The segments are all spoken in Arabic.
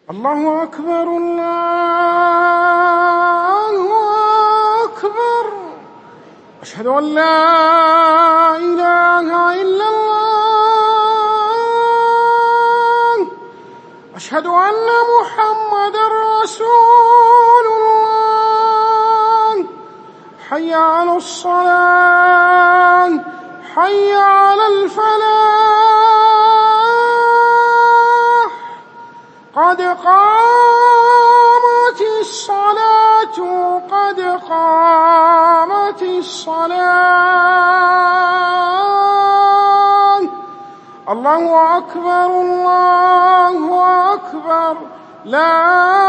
الله أكبر الله أكبر. أشهد أن لا إله إلا الله. أشهد أن محمدًا رسول الله. حي على الصلاة حي على الفلاح. قد قامت الصلاة قد قامت الصلاة. الله أكبر الله أكبر. لا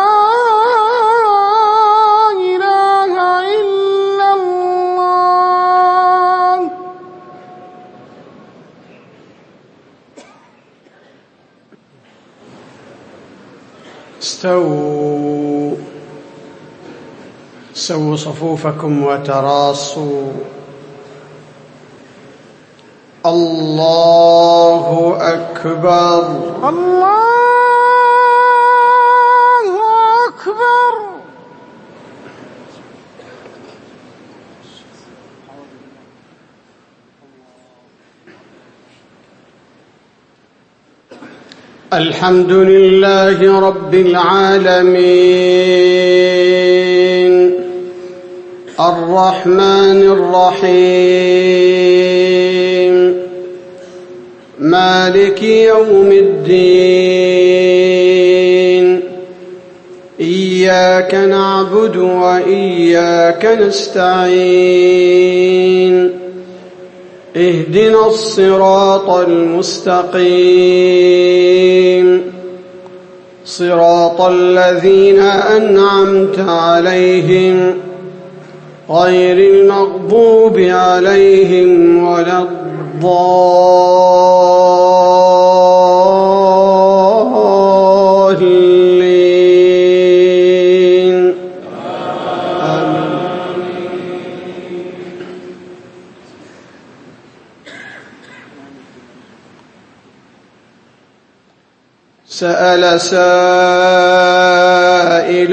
إله إلا الله. سووا صفوفكم وتراصوا. الله أكبر الله أكبر. الحمد لله رب العالمين الرحمن الرحيم مالك يوم الدين. إياك نعبد وإياك نستعين. اهدنا الصراط المستقيم صراط الذين أنعمت عليهم غير المغضوب عليهم ولا الضالين. آمين. سأل سائل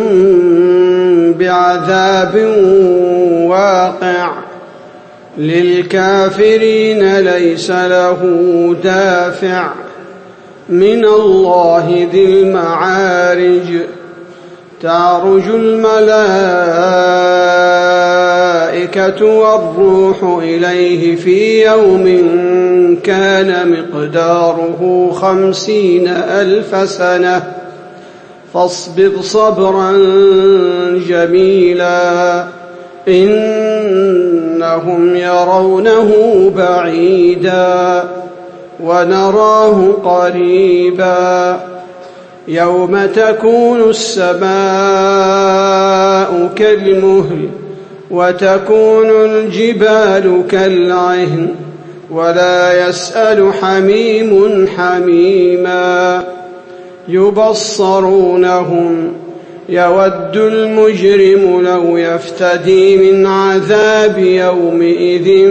بعذاب واقع للكافرين ليس له دافع من الله ذي المعارج. تعرج الملائكة والروح إليه في يوم كان مقداره 50,000 سنة فاصبر صبرا جميلا إنهم يرونه بعيدا ونراه قريبا. يوم تكون السماء كالمهل وتكون الجبال كالعهن ولا يسأل حميم حميما. يبصرونهم يود المجرم لو يفتدي من عذاب يومئذ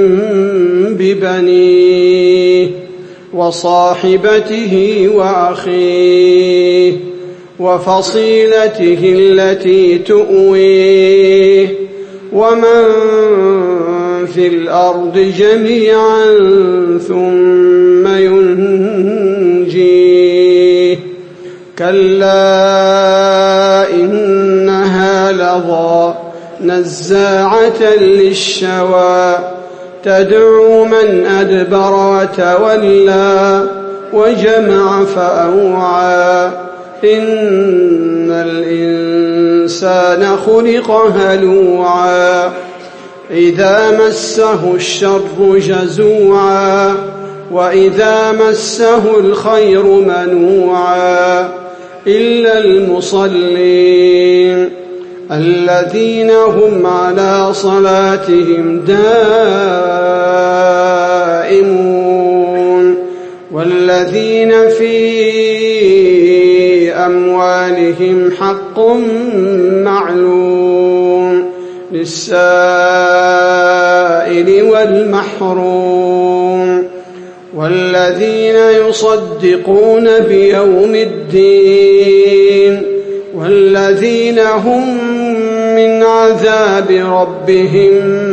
ببنيه وصاحبته وأخيه وفصيلته التي تؤويه ومن في الأرض جميعا ثم ينجيه. كلا إنها لظى نزاعة للشوى تدعو من أدبر وتولى وجمع فأوعى. إن الإنسان خلق هلوعا إذا مسه الشر جزوعا وإذا مسه الخير منوعا إلا المصلين الذين هم على صلاتهم دائمون والذين في أموالهم حق معلوم للسائل والمحروم والذين يصدقون بيوم الدين والذين هم من عذاب ربهم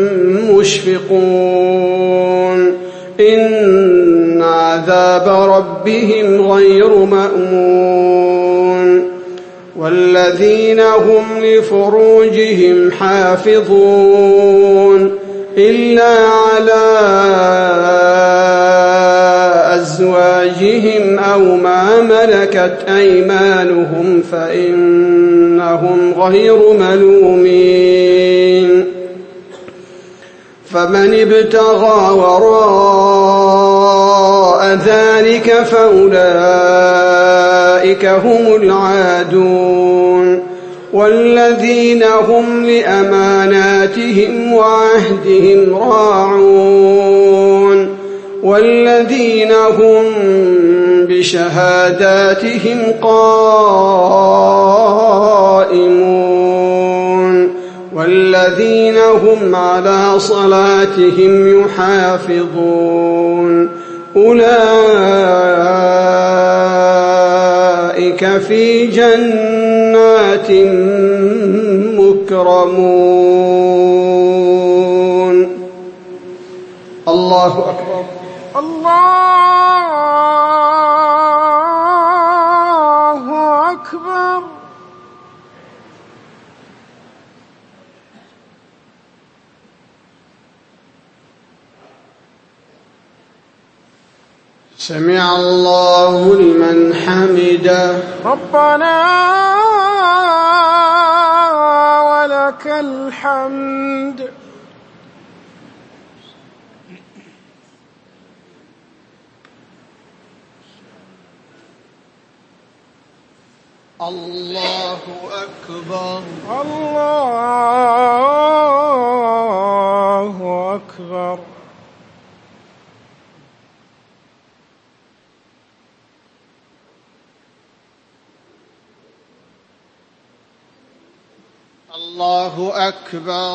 مشفقون إن عذاب ربهم غير مأمون والذين هم لفروجهم حافظون إلا على أزواجهم أو ما ملكت أيمانهم فإنهم غير ملومين فمن ابتغى وراء ذلك فأولئك هم العادون والذين هم لأماناتهم وعهدهم راعون والذين هم بشهاداتهم قائمون والذين هم على صلاتهم يحافظون أولئك في جنات مكرمون. الله أكبر. الله أكبر. سمع الله لمن حمده. ربنا ولك الحمد. الله أكبر. الله أكبر. الله أكبر.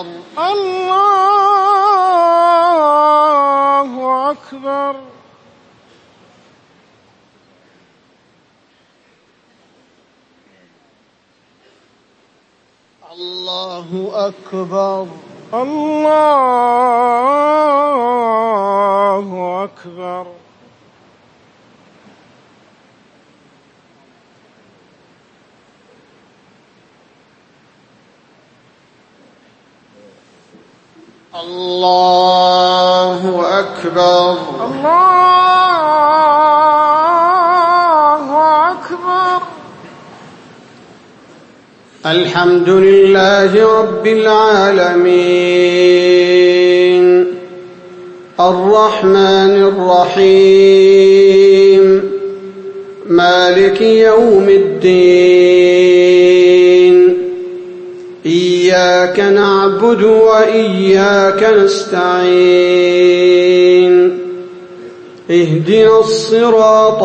الله أكبر. الله أكبر. الله أكبر. الله أكبر. الله أكبر. الحمد لله رب العالمين الرحمن الرحيم مالك يوم الدين إياك نعبد وإياك نستعين اهدنا الصراط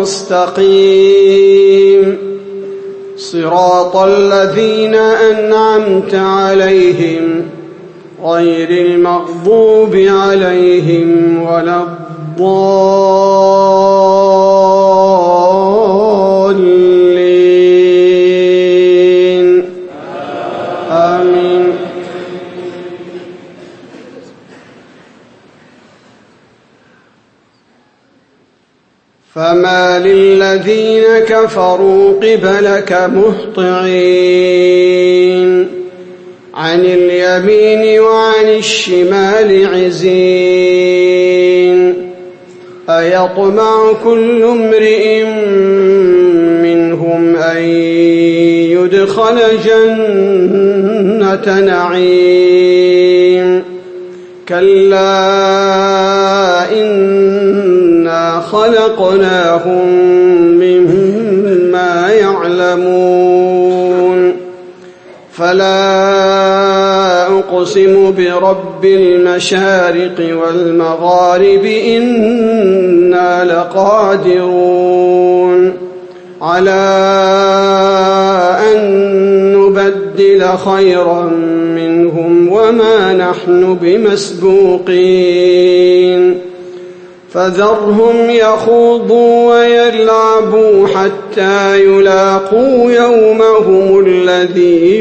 المستقيم صراط الذين أنعمت عليهم غير المغضوب عليهم ولا الضالين آمين. فما للذين كفروا قبلك مهطعين عن اليمين وعن الشمال عزين أيطمع كل امرئ منهم أن يدخل جنة نعيم كلا إنا خلقناهم مما يعلمون فلا أقسم برب المشارق والمغارب إنا لقادرون على أن نبدل خيرا منهم وما نحن بمسبوقين فذرهم يخوضوا ويلعبوا حتى يلاقوا يومهم الذي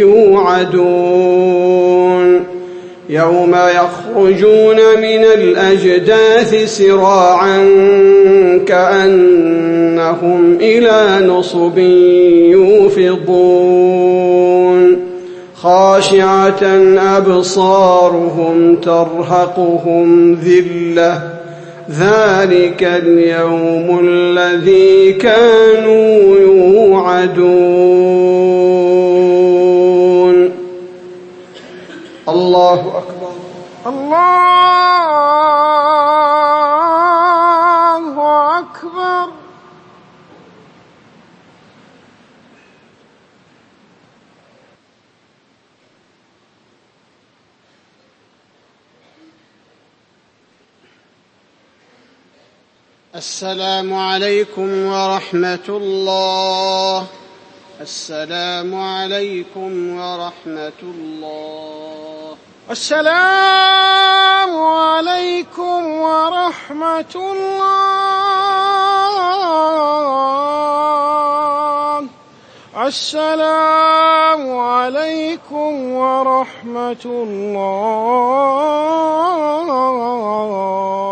يوعدون يوم يخرجون من الأجداث سراعا كأنهم إلى نصب يوفضون خاشعة أبصارهم ترهقهم ذلة ذلك اليوم الذي كانوا يوعدون. الله أكبر. الله أكبر. السلام عليكم ورحمة الله. السلام عليكم ورحمة الله. السلام عليكم ورحمة الله. السلام عليكم ورحمة الله.